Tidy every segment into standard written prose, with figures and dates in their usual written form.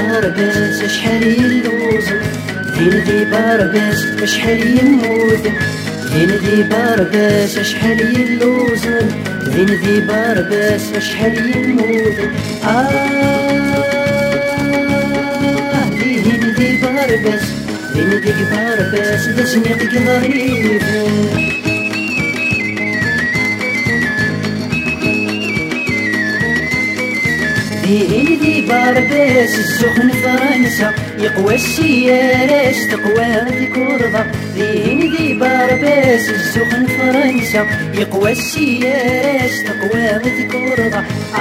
بارباس شحال يلوز زين ذي بارباس شحال يموت زين ذي بارباس شحال يلوز زين ذي بارباس شحال يموت زين ذي بارباس زين ذي بارباس ذا سنيق ظريف زين ذي بارباس السخن فرنسا يقوى السيارات تقوى ذيك ورضا زين ذي بارباس السخن فرنسا يقوى السيارات تقوى ذيك ورضا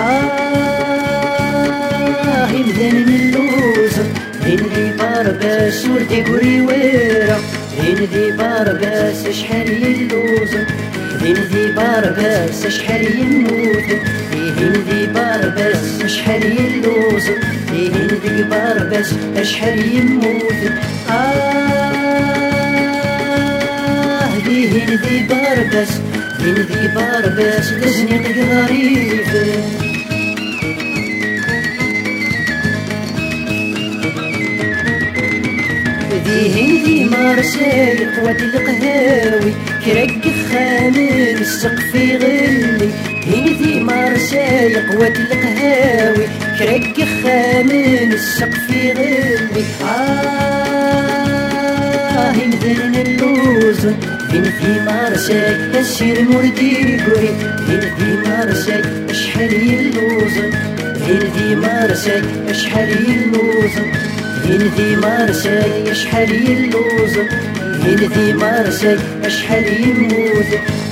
يمدن اللوز زين ذي بارباس وردي قري ويرا زين ذي بارباس شحال يلوز زين ذي بارباس شحال يموت زين ذي بارباس شحال يلوز زين ذي بارباس شحال يموت زين ذي بارباس زين ذي بارباس لزنيق ظريف ذي مرسال قوات القهاوي كرك خامل السقف يغلي ذي مرسال قوات القهاوي كرك خامل السقف يغلي يمدن اللوز فين في مرسال السير مردي قري فين في مرسال شحال يلوز فين في مرسال شحال يلوز زين ذي مرساي شحال يلوز زين ذي مرساي شحال يموت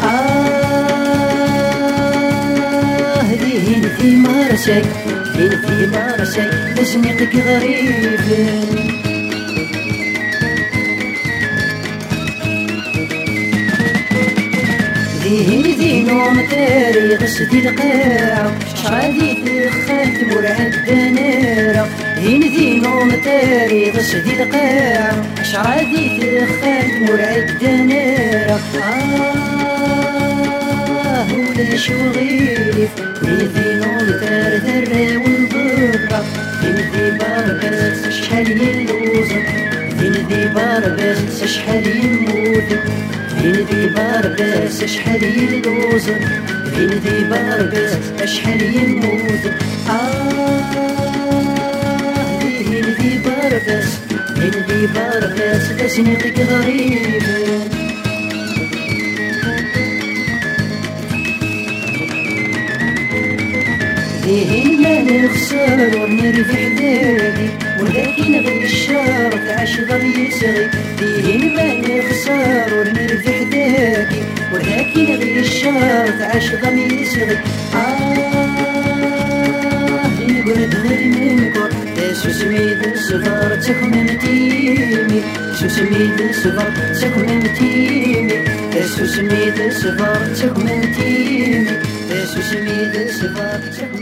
زين ذي مرساي زين ذي مرساي لزنيقك غريب زين ذي نوم تاري غسدي القاع شعادي تخات مرعد دنارة زين ذي نوم تاري غسدي القاع شعادي تخات مرعد دنارة ولا شوغيلي زين ذي نوم تار ذرة والبرة زين ذي بارباس شحال يلوز زين ذي بارباس شحال يموت زين ذي بارباس شحال يلوز زين ذي بارباس شحال يموت زين ذي بارباس زين ذي بارباس لسنيقك غريب زين ما نخسر ونربح ذاكي ولكن غير الشر تعش ضل يسغي زين ما نخسر ونربح ذاكي ولكن غير الشر تعش ضل يسغي يقرد غير منكر سميد الصغار تكون متيمي سميد الصغار تكون متيمي سميد الصغار تكون متيمي سميد الصغار تكون